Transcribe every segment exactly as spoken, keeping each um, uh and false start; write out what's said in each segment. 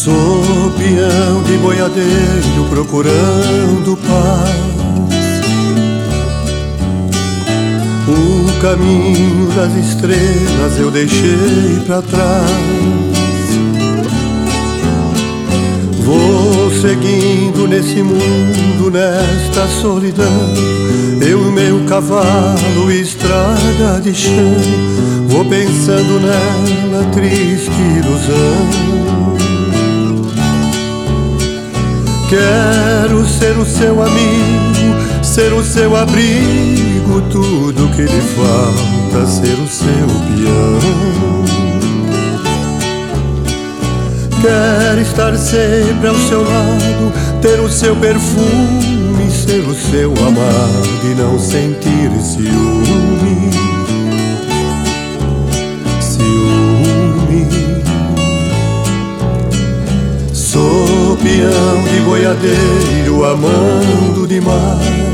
Sou peão de boiadeiro procurando paz. O caminho das estrelas eu deixei pra trás. Vou seguindo nesse mundo, nesta solidão, eu e meu cavalo, estrada de chão. Vou pensando nela, triste ilusão. Quero ser o seu amigo, ser o seu abrigo, tudo que lhe falta, ser o seu peão. Quero estar sempre ao seu lado, ter o seu perfume, ser o seu amado e não sentir ciúme. Ciúme. Sou peão de boiadeiro amando demais.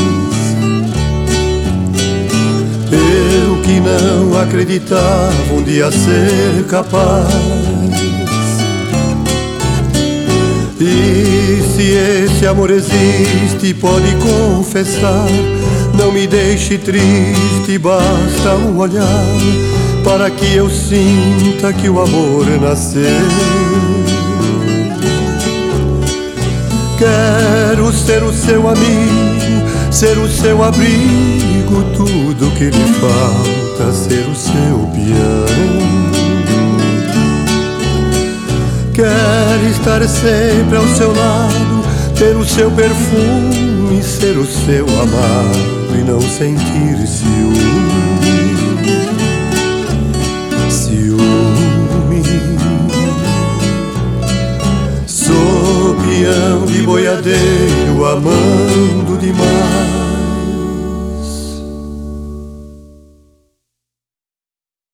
Eu que não acreditava um dia ser capaz. E se esse amor existe, pode confessar, não me deixe triste, basta um olhar para que eu sinta que o amor nasceu. Quero ser o seu amigo, ser o seu abrigo, tudo que lhe falta, ser o seu peão. Quero estar sempre ao seu lado, ter o seu perfume, ser o seu amado e não sentir ciúme. Ciúme. Sou peão de boiadeiro amando demais.